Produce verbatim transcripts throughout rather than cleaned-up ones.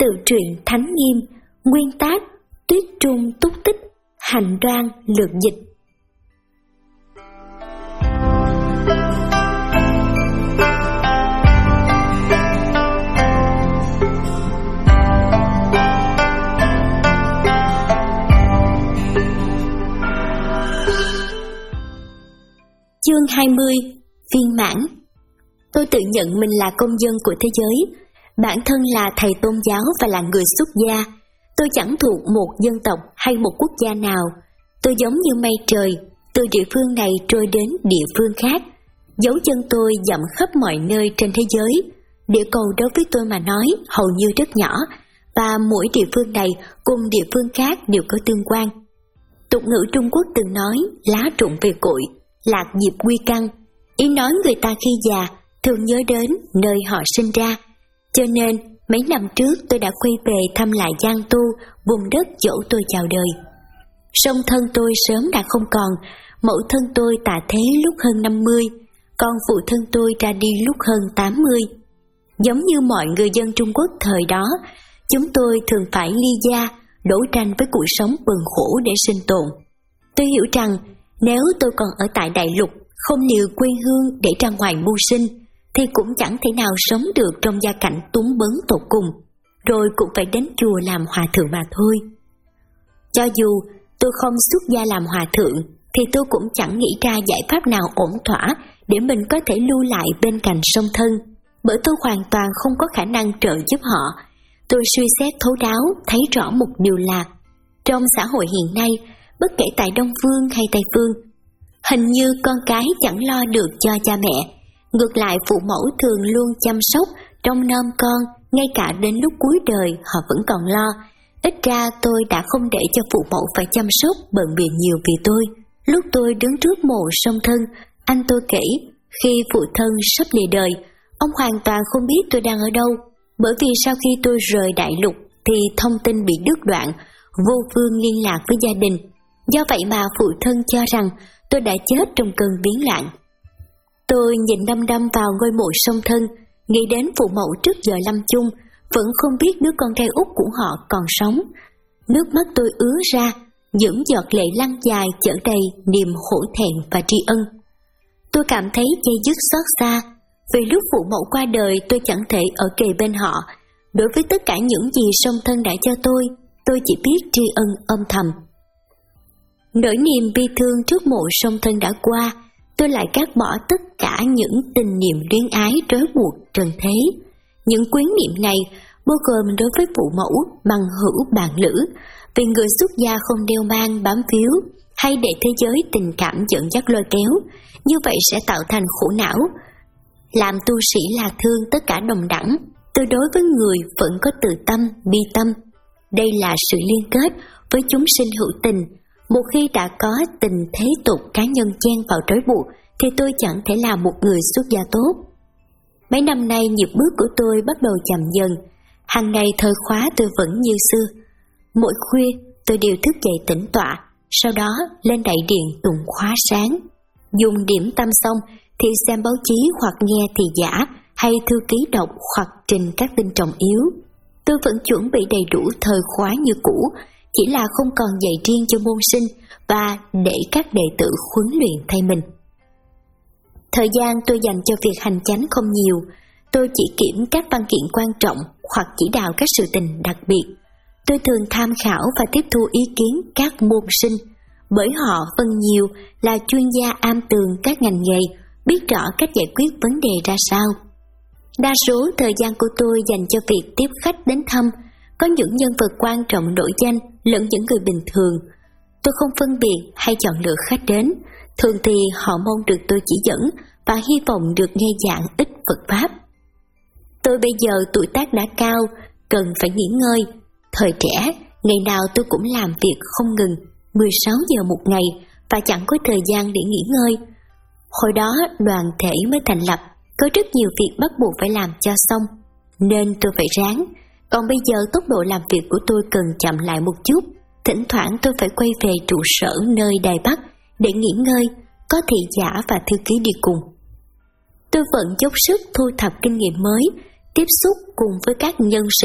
Tự truyện Thánh Nghiêm, nguyên tác Tuyết Trung Túc Tích, hành đoan lược dịch. Chương hai mươi. Viên mãn. Tôi tự nhận mình là công dân của thế giới. Bản thân là thầy tôn giáo và là người xuất gia. Tôi chẳng thuộc một dân tộc hay một quốc gia nào. Tôi giống như mây trời, từ địa phương này trôi đến địa phương khác. Dấu chân tôi dặm khắp mọi nơi trên thế giới. Địa cầu đối với tôi mà nói hầu như rất nhỏ, và mỗi địa phương này cùng địa phương khác đều có tương quan. Tục ngữ Trung Quốc từng nói lá rụng về cội, lạc diệp quy căn. Ý nói người ta khi già thường nhớ đến nơi họ sinh ra. Cho nên mấy năm trước tôi đã quay về thăm lại Giang Tu, vùng đất chỗ tôi chào đời. Song thân tôi sớm đã không còn, mẫu thân tôi tạ thế lúc hơn năm mươi, còn phụ thân tôi ra đi lúc hơn tám mươi. Giống như mọi người dân Trung Quốc thời đó, chúng tôi thường phải ly gia, đấu tranh với cuộc sống bần khổ để sinh tồn. Tôi hiểu rằng nếu tôi còn ở tại đại lục, không liều quê hương để ra ngoài mưu sinh, thì cũng chẳng thể nào sống được trong gia cảnh túng bấn tột cùng, rồi cũng phải đến chùa làm hòa thượng mà thôi. Cho dù tôi không xuất gia làm hòa thượng, thì tôi cũng chẳng nghĩ ra giải pháp nào ổn thỏa để mình có thể lưu lại bên cạnh song thân, bởi tôi hoàn toàn không có khả năng trợ giúp họ. Tôi suy xét thấu đáo, thấy rõ một điều là, trong xã hội hiện nay, bất kể tại Đông Phương hay Tây Phương, hình như con cái chẳng lo được cho cha mẹ. Ngược lại, phụ mẫu thường luôn chăm sóc, trông nom con, ngay cả đến lúc cuối đời họ vẫn còn lo. Ít ra tôi đã không để cho phụ mẫu phải chăm sóc bận bịu nhiều vì tôi. Lúc tôi đứng trước mộ song thân, anh tôi kể, khi phụ thân sắp lìa đời, ông hoàn toàn không biết tôi đang ở đâu, bởi vì sau khi tôi rời đại lục thì thông tin bị đứt đoạn, vô phương liên lạc với gia đình. Do vậy mà phụ thân cho rằng tôi đã chết trong cơn biến loạn. Tôi nhìn đăm đăm vào ngôi mộ song thân, nghĩ đến phụ mẫu trước giờ lâm chung, vẫn không biết đứa con trai út của họ còn sống. Nước mắt tôi ứa ra, những giọt lệ lăn dài chở đầy niềm hổ thẹn và tri ân. Tôi cảm thấy dây dứt xót xa, vì lúc phụ mẫu qua đời tôi chẳng thể ở kề bên họ. Đối với tất cả những gì song thân đã cho tôi, tôi chỉ biết tri ân âm thầm. Nỗi niềm bi thương trước mộ song thân đã qua, tôi lại cắt bỏ tất cả những tình niệm luyến ái trói buộc trần thế. Những quyến niệm này bao gồm đối với phụ mẫu bằng hữu bạn lữ, vì người xuất gia không đeo mang bám phiếu, hay để thế giới tình cảm dẫn dắt lôi kéo, như vậy sẽ tạo thành khổ não. Làm tu sĩ là thương tất cả đồng đẳng, tôi đối với người vẫn có từ tâm, bi tâm. Đây là sự liên kết với chúng sinh hữu tình. Một khi đã có tình thế tục cá nhân chen vào trói buộc, thì tôi chẳng thể là một người xuất gia tốt. Mấy năm nay nhịp bước của tôi bắt đầu chậm dần. Hàng ngày thời khóa tôi vẫn như xưa. Mỗi khuya tôi đều thức dậy tĩnh tọa, sau đó lên đại điện tụng khóa sáng. Dùng điểm tâm xong thì xem báo chí hoặc nghe thì giả, hay thư ký đọc hoặc trình các tin trọng yếu. Tôi vẫn chuẩn bị đầy đủ thời khóa như cũ, chỉ là không còn dạy riêng cho môn sinh và để các đệ tử huấn luyện thay mình. Thời gian tôi dành cho việc hành chánh không nhiều, tôi chỉ kiểm các văn kiện quan trọng hoặc chỉ đạo các sự tình đặc biệt. Tôi thường tham khảo và tiếp thu ý kiến các môn sinh, bởi họ phần nhiều là chuyên gia am tường các ngành nghề, biết rõ cách giải quyết vấn đề ra sao. Đa số thời gian của tôi dành cho việc tiếp khách đến thăm, có những nhân vật quan trọng nổi danh lẫn những người bình thường. Tôi không phân biệt hay chọn lựa khách đến, thường thì họ mong được tôi chỉ dẫn và hy vọng được nghe giảng ít Phật Pháp. Tôi bây giờ tuổi tác đã cao, cần phải nghỉ ngơi. Thời trẻ, ngày nào tôi cũng làm việc không ngừng, mười sáu giờ một ngày và chẳng có thời gian để nghỉ ngơi. Hồi đó đoàn thể mới thành lập, có rất nhiều việc bắt buộc phải làm cho xong, nên tôi phải ráng. Còn bây giờ tốc độ làm việc của tôi cần chậm lại một chút. Thỉnh thoảng tôi phải quay về trụ sở nơi Đài Bắc để nghỉ ngơi, có thị giả và thư ký đi cùng. Tôi vẫn dốc sức thu thập kinh nghiệm mới, tiếp xúc cùng với các nhân sĩ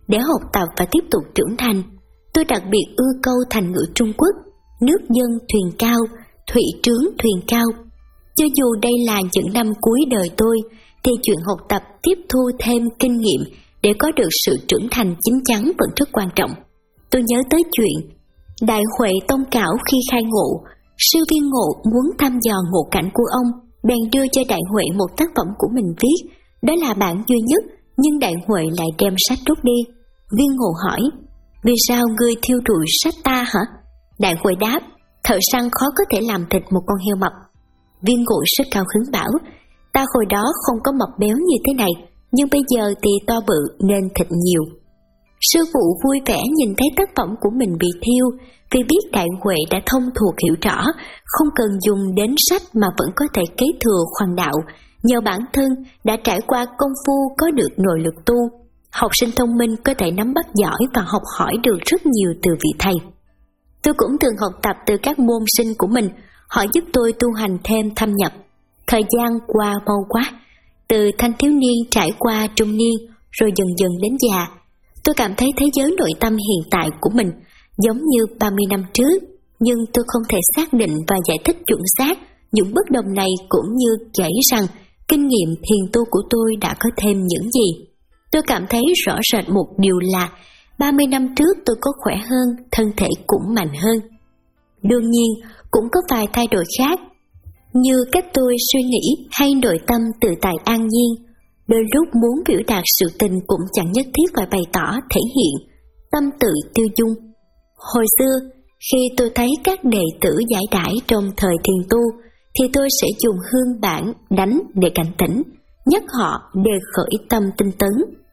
để học tập và tiếp tục trưởng thành. Tôi đặc biệt ưa câu thành ngữ Trung Quốc, nước dâng thuyền cao, thủy trướng thuyền cao. Cho dù đây là những năm cuối đời tôi, thì chuyện học tập tiếp thu thêm kinh nghiệm để có được sự trưởng thành chín chắn vẫn rất quan trọng. Tôi nhớ tới chuyện Đại Huệ Tông Cảo khi khai ngộ, sư Viên Ngộ muốn thăm dò ngộ cảnh của ông, bèn đưa cho Đại Huệ một tác phẩm của mình viết, đó là bản duy nhất, nhưng Đại Huệ lại đem sách rút đi. Viên Ngộ hỏi, vì sao ngươi thiêu rụi sách ta hả? Đại Huệ đáp, thợ săn khó có thể làm thịt một con heo mập. Viên Ngộ rất cao hứng bảo, ta hồi đó không có mập béo như thế này, nhưng bây giờ thì to bự nên thịt nhiều. Sư phụ vui vẻ nhìn thấy tác phẩm của mình bị thiêu, vì biết Đại Huệ đã thông thuộc hiểu rõ, không cần dùng đến sách mà vẫn có thể kế thừa khoan đạo, nhờ bản thân đã trải qua công phu có được nội lực tu. Học sinh thông minh có thể nắm bắt giỏi và học hỏi được rất nhiều từ vị thầy. Tôi cũng thường học tập từ các môn sinh của mình, họ giúp tôi tu hành thêm thâm nhập. Thời gian qua mau quá, từ thanh thiếu niên trải qua trung niên, rồi dần dần đến già. Tôi cảm thấy thế giới nội tâm hiện tại của mình giống như ba mươi năm trước, nhưng tôi không thể xác định và giải thích chuẩn xác những bất đồng này, cũng như kể rằng kinh nghiệm thiền tu của tôi đã có thêm những gì. Tôi cảm thấy rõ rệt một điều là ba mươi năm trước tôi có khỏe hơn, thân thể cũng mạnh hơn. Đương nhiên, cũng có vài thay đổi khác, như cách tôi suy nghĩ hay nội tâm tự tại an nhiên. Đôi lúc muốn biểu đạt sự tình cũng chẳng nhất thiết phải bày tỏ, thể hiện, tâm tự tiêu dung. Hồi xưa, khi tôi thấy các đệ tử giải đãi trong thời thiền tu, thì tôi sẽ dùng hương bản đánh để cảnh tỉnh, nhắc họ để khởi tâm tinh tấn.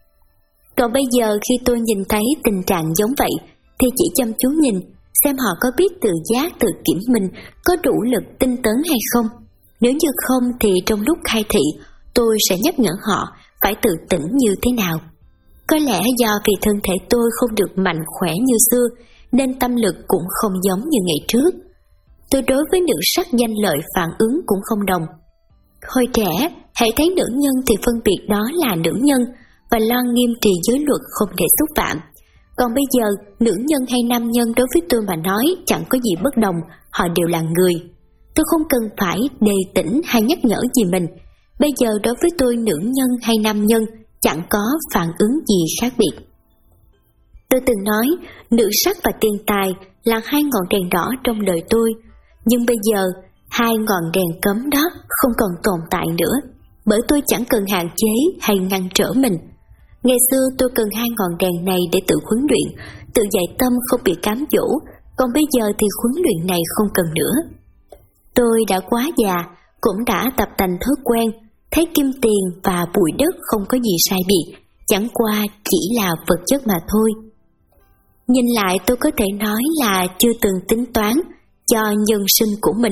Còn bây giờ khi tôi nhìn thấy tình trạng giống vậy, thì chỉ chăm chú nhìn, xem họ có biết tự giác tự kiểm mình có đủ lực tinh tấn hay không. Nếu như không thì trong lúc khai thị, tôi sẽ nhắc nhở họ phải tự tỉnh như thế nào. Có lẽ do vì thân thể tôi không được mạnh khỏe như xưa, nên tâm lực cũng không giống như ngày trước. Tôi đối với nữ sắc danh lợi phản ứng cũng không đồng. Hồi trẻ, hãy thấy nữ nhân thì phân biệt đó là nữ nhân, và lo nghiêm trì giới luật không để xúc phạm. Còn bây giờ, nữ nhân hay nam nhân đối với tôi mà nói chẳng có gì bất đồng, họ đều là người. Tôi không cần phải đề tỉnh hay nhắc nhở gì mình. Bây giờ đối với tôi, nữ nhân hay nam nhân chẳng có phản ứng gì khác biệt. Tôi từng nói, nữ sắc và tiền tài là hai ngọn đèn đỏ trong đời tôi, nhưng bây giờ hai ngọn đèn cấm đó không còn tồn tại nữa, bởi tôi chẳng cần hạn chế hay ngăn trở mình. Ngày xưa tôi cần hai ngọn đèn này để tự huấn luyện, tự dạy tâm không bị cám dỗ, còn bây giờ thì huấn luyện này không cần nữa. Tôi đã quá già, cũng đã tập thành thói quen, thấy kim tiền và bụi đất không có gì sai biệt, chẳng qua chỉ là vật chất mà thôi. Nhìn lại tôi có thể nói là chưa từng tính toán cho nhân sinh của mình.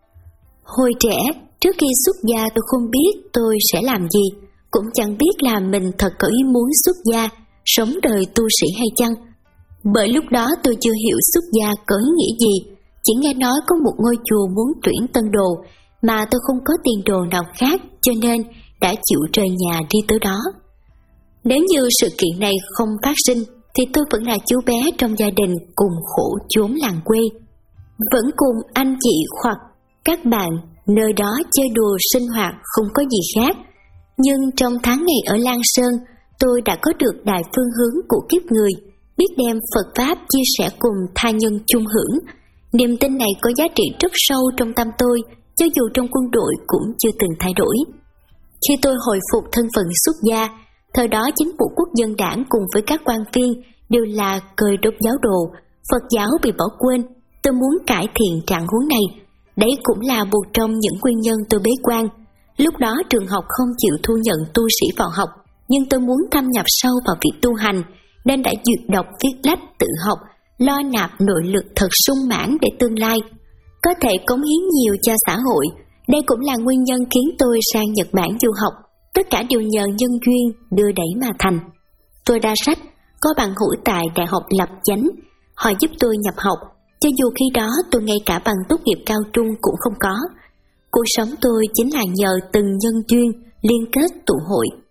Hồi trẻ, trước khi xuất gia tôi không biết tôi sẽ làm gì, cũng chẳng biết là mình thật có ý muốn xuất gia, sống đời tu sĩ hay chăng. Bởi lúc đó tôi chưa hiểu xuất gia có ý nghĩa gì, chỉ nghe nói có một ngôi chùa muốn tuyển tân đồ, mà tôi không có tiền đồ nào khác, cho nên đã chịu rời nhà đi tới đó. Nếu như sự kiện này không phát sinh, thì tôi vẫn là chú bé trong gia đình cùng khổ chốn làng quê, vẫn cùng anh chị hoặc các bạn nơi đó chơi đùa sinh hoạt không có gì khác. Nhưng trong tháng ngày ở Lan Sơn, tôi đã có được đại phương hướng của kiếp người, biết đem Phật Pháp chia sẻ cùng tha nhân chung hưởng. Niềm tin này có giá trị rất sâu trong tâm tôi, cho dù trong quân đội cũng chưa từng thay đổi. Khi tôi hồi phục thân phận xuất gia, thời đó chính phủ quốc dân đảng cùng với các quan viên đều là cơi đốt giáo đồ, Phật giáo bị bỏ quên. Tôi muốn cải thiện trạng huống này, đấy cũng là một trong những nguyên nhân tôi bế quan. Lúc đó trường học không chịu thu nhận tu sĩ vào học, nhưng tôi muốn thâm nhập sâu vào việc tu hành, nên đã duyệt đọc viết lách tự học, lo nạp nội lực thật sung mãn để tương lai có thể cống hiến nhiều cho xã hội. Đây cũng là nguyên nhân khiến tôi sang Nhật Bản du học, tất cả đều nhờ nhân duyên đưa đẩy mà thành. Tôi ra sách, có bằng hữu tại Đại học Lập Chánh, họ giúp tôi nhập học, cho dù khi đó tôi ngay cả bằng tốt nghiệp cao trung cũng không có. Cuộc sống tôi chính là nhờ từng nhân duyên liên kết tụ hội.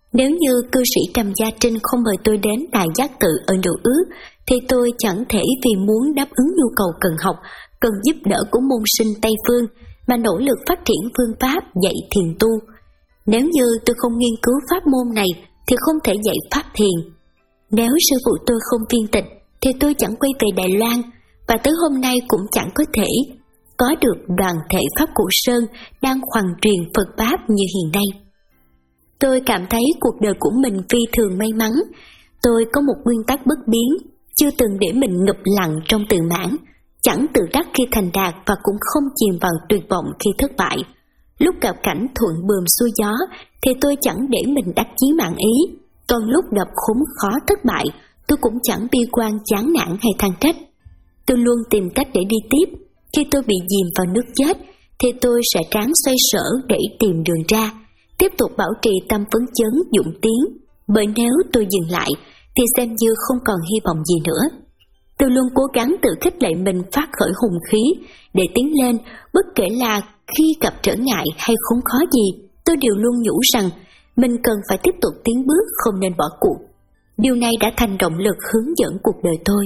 Nếu như cư sĩ Trầm Gia Trinh không mời tôi đến Đại Giác Tự ở Nữ Ước, thì tôi chẳng thể vì muốn đáp ứng nhu cầu cần học, cần giúp đỡ của môn sinh Tây Phương mà nỗ lực phát triển phương pháp dạy thiền tu. Nếu như tôi không nghiên cứu pháp môn này thì không thể dạy pháp thiền. Nếu sư phụ tôi không viên tịch thì tôi chẳng quay về Đài Loan, và tới hôm nay cũng chẳng có thể có được đoàn thể Pháp Cụ Sơn đang hoằng truyền Phật Pháp như hiện nay. Tôi cảm thấy cuộc đời của mình phi thường may mắn. Tôi có một nguyên tắc bất biến, chưa từng để mình ngập lặng trong tự mãn, chẳng tự đắc khi thành đạt và cũng không chìm vào tuyệt vọng khi thất bại. Lúc gặp cảnh thuận buồm xuôi gió thì tôi chẳng để mình đắc chí mãn ý, còn lúc gặp khốn khó thất bại, tôi cũng chẳng bi quan chán nản hay than trách. Tôi luôn tìm cách để đi tiếp. Khi tôi bị dìm vào nước chết thì tôi sẽ ráng xoay sở để tìm đường ra, tiếp tục bảo trì tâm phấn chấn dũng tiến, bởi nếu tôi dừng lại thì xem như không còn hy vọng gì nữa. Tôi luôn cố gắng tự khích lệ mình phát khởi hùng khí để tiến lên, bất kể là khi gặp trở ngại hay khốn khó gì, tôi đều luôn nhủ rằng mình cần phải tiếp tục tiến bước, không nên bỏ cuộc. Điều này đã thành động lực hướng dẫn cuộc đời tôi.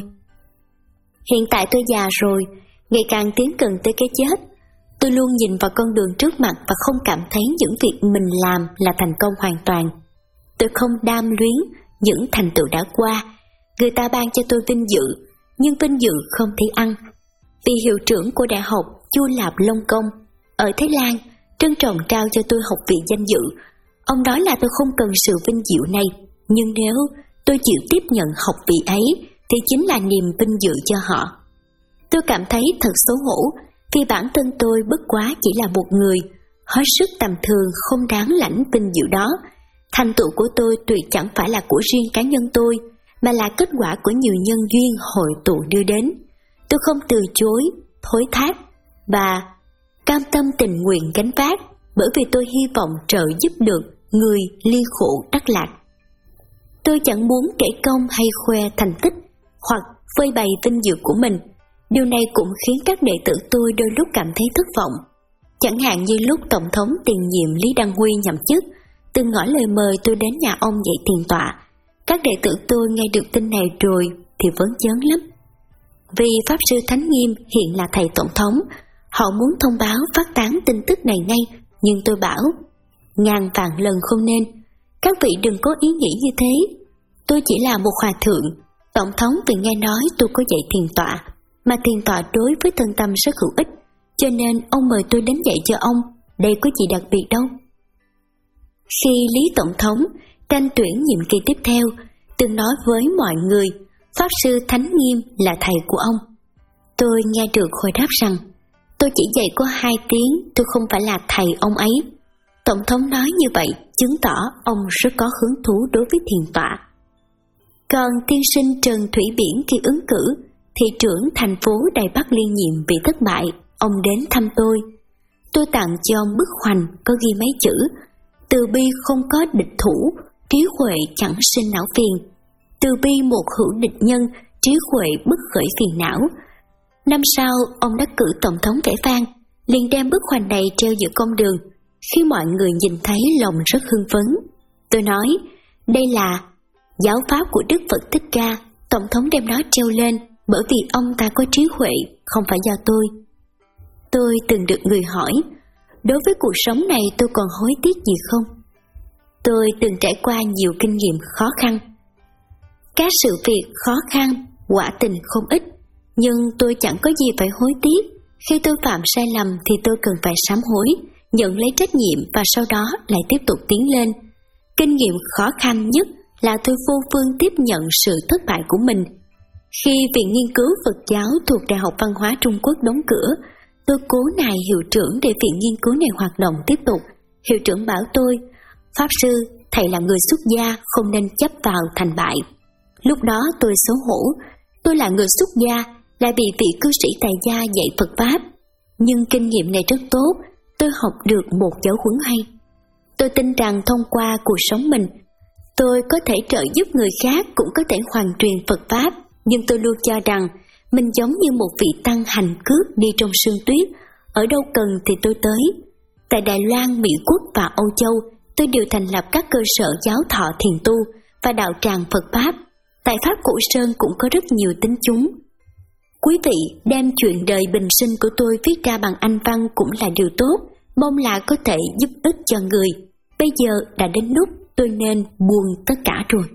Hiện tại tôi già rồi, ngày càng tiến gần tới cái chết. Tôi luôn nhìn vào con đường trước mặt và không cảm thấy những việc mình làm là thành công hoàn toàn. Tôi không đam luyến những thành tựu đã qua. Người ta ban cho tôi vinh dự, nhưng vinh dự không thể ăn. Vì hiệu trưởng của đại học Chu Lạp Long Công ở Thái Lan trân trọng trao cho tôi học vị danh dự. Ông nói là tôi không cần sự vinh diệu này, nhưng nếu tôi chịu tiếp nhận học vị ấy thì chính là niềm vinh dự cho họ. Tôi cảm thấy thật xấu hổ vì bản thân tôi bất quá chỉ là một người hết sức tầm thường, không đáng lãnh vinh dự đó. Thành tựu của tôi tuyệt chẳng phải là của riêng cá nhân tôi, mà là kết quả của nhiều nhân duyên hội tụ đưa đến. Tôi không từ chối, thối thác và cam tâm tình nguyện gánh vác, bởi vì tôi hy vọng trợ giúp được người ly khổ đắc lạc. Tôi chẳng muốn kể công hay khoe thành tích hoặc phơi bày vinh dự của mình. Điều này cũng khiến các đệ tử tôi đôi lúc cảm thấy thất vọng. Chẳng hạn như lúc Tổng thống tiền nhiệm Lý Đăng Huy nhậm chức, từng ngỏ lời mời tôi đến nhà ông dạy thiền tọa. Các đệ tử tôi nghe được tin này rồi thì vẫn chớn lắm. Vì Pháp Sư Thánh Nghiêm hiện là thầy Tổng thống, họ muốn thông báo phát tán tin tức này ngay, nhưng tôi bảo, ngàn vạn lần không nên. Các vị đừng có ý nghĩ như thế. Tôi chỉ là một hòa thượng. Tổng thống vì nghe nói tôi có dạy thiền tọa, mà thiền tọa đối với thân tâm rất hữu ích, cho nên ông mời tôi đến dạy cho ông, đây có gì đặc biệt đâu. Khi Lý Tổng thống tranh tuyển nhiệm kỳ tiếp theo, từng nói với mọi người Pháp Sư Thánh Nghiêm là thầy của ông. Tôi nghe được hồi đáp rằng tôi chỉ dạy có hai tiếng, tôi không phải là thầy ông ấy. Tổng thống nói như vậy chứng tỏ ông rất có hứng thú đối với thiền tọa. Còn tiên sinh Trần Thủy Biển khi ứng cử thị trưởng thành phố Đài Bắc liên nhiệm bị thất bại, ông đến thăm tôi. Tôi tặng cho ông bức hoành có ghi mấy chữ: từ bi không có địch thủ, trí huệ chẳng sinh não phiền. Từ bi một hữu địch nhân, trí huệ bất khởi phiền não. Năm sau, ông đã cử tổng thống vẻ vang, liền đem bức hoành này treo giữa công đường. Khi mọi người nhìn thấy lòng rất hưng phấn. Tôi nói, đây là giáo pháp của Đức Phật Thích Ca, tổng thống đem nó treo lên bởi vì ông ta có trí huệ, không phải do tôi. Tôi từng được người hỏi, đối với cuộc sống này tôi còn hối tiếc gì không? Tôi từng trải qua nhiều kinh nghiệm khó khăn. Các sự việc khó khăn, quả tình không ít, nhưng tôi chẳng có gì phải hối tiếc. Khi tôi phạm sai lầm thì tôi cần phải sám hối, nhận lấy trách nhiệm và sau đó lại tiếp tục tiến lên. Kinh nghiệm khó khăn nhất là tôi vô phương tiếp nhận sự thất bại của mình. Khi Viện Nghiên cứu Phật giáo thuộc Đại học Văn hóa Trung Quốc đóng cửa, tôi cố nài hiệu trưởng để viện nghiên cứu này hoạt động tiếp tục. Hiệu trưởng bảo tôi, Pháp Sư, thầy là người xuất gia, không nên chấp vào thành bại. Lúc đó tôi xấu hổ, tôi là người xuất gia, lại bị vị cư sĩ tại gia dạy Phật Pháp. Nhưng kinh nghiệm này rất tốt, tôi học được một giáo huấn hay. Tôi tin rằng thông qua cuộc sống mình, tôi có thể trợ giúp người khác, cũng có thể hoàn truyền Phật Pháp. Nhưng tôi luôn cho rằng mình giống như một vị tăng hành cước đi trong sương tuyết, ở đâu cần thì tôi tới. Tại Đài Loan, Mỹ Quốc và Âu Châu tôi đều thành lập các cơ sở giáo thọ thiền tu và đạo tràng Phật Pháp. Tại Pháp鼓Sơn cũng có rất nhiều tín chúng. Quý vị đem chuyện đời bình sinh của tôi viết ra bằng Anh văn cũng là điều tốt, mong là có thể giúp ích cho người. Bây giờ đã đến lúc tôi nên buông tất cả rồi.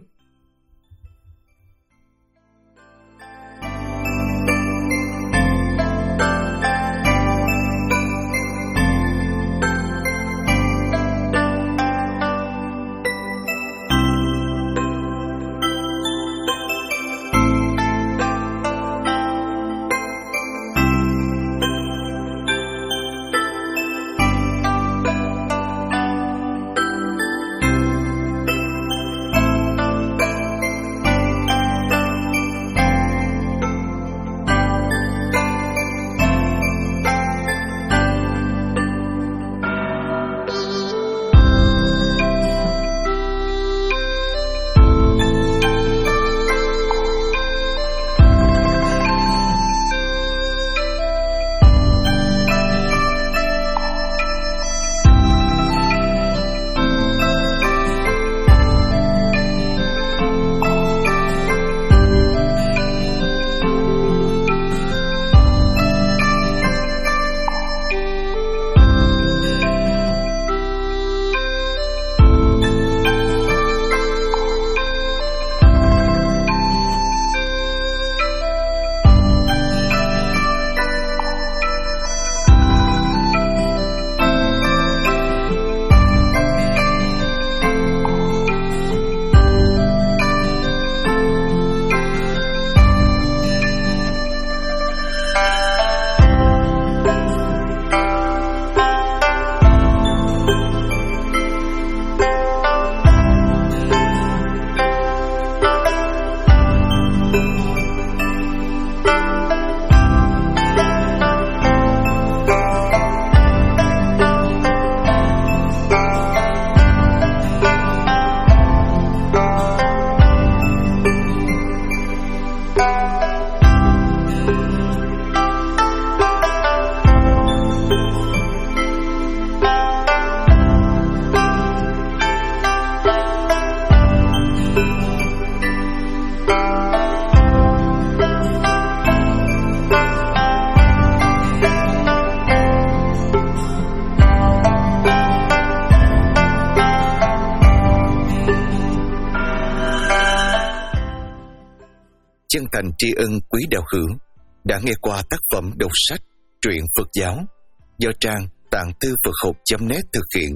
Chân thành tri ân quý đạo hữu đã nghe qua tác phẩm đọc sách truyện Phật giáo do trang tạng thư Phật học chấm net thực hiện.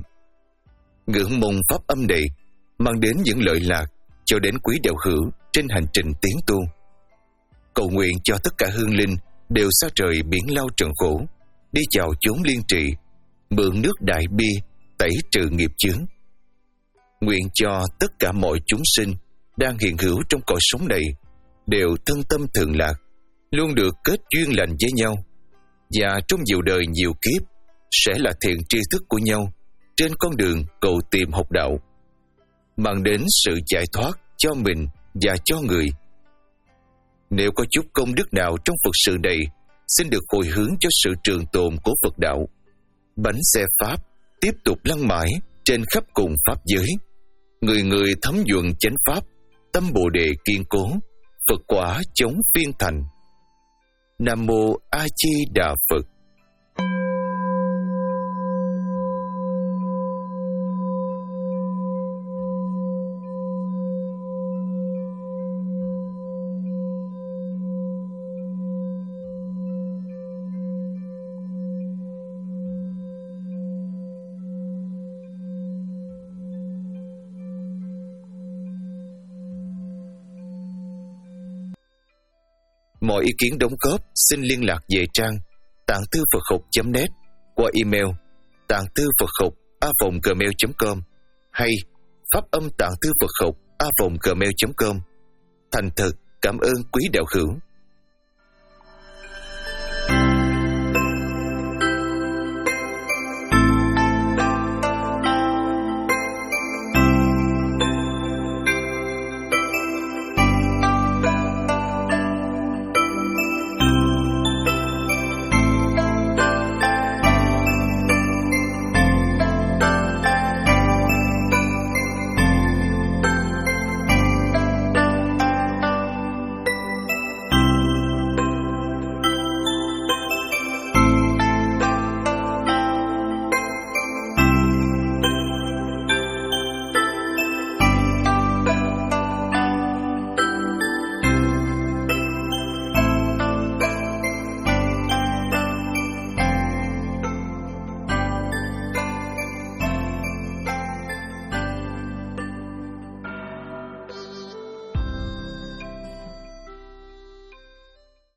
Ngưỡng mong pháp âm này mang đến những lợi lạc cho đến quý đạo hữu trên hành trình tiến tu. Cầu nguyện cho tất cả hương linh đều xa trời biển lao trần khổ, đi vào chốn liên trì, mượn nước đại bi tẩy trừ nghiệp chướng. Nguyện cho tất cả mọi chúng sinh đang hiện hữu trong cõi sống này đều thân tâm thường lạc, luôn được kết duyên lành với nhau, và trong nhiều đời nhiều kiếp sẽ là thiện tri thức của nhau trên con đường cầu tìm học đạo, mang đến sự giải thoát cho mình và cho người. Nếu có chút công đức nào trong Phật sự này, xin được hồi hướng cho sự trường tồn của Phật đạo. Bánh xe Pháp tiếp tục lăn mãi trên khắp cùng Pháp giới, người người thấm nhuần chánh Pháp, tâm Bồ Đề kiên cố, Phật quả chống phiên thành. Nam Mô A Di Đà Phật. Mọi ý kiến đóng góp xin liên lạc về trang tạng thư Phật học chấm net qua email tạng thư Phật học a vòng gmail chấm com hay pháp âm tạng thư Phật học a vòng gmail chấm com. Thành thật cảm ơn quý đạo hữu.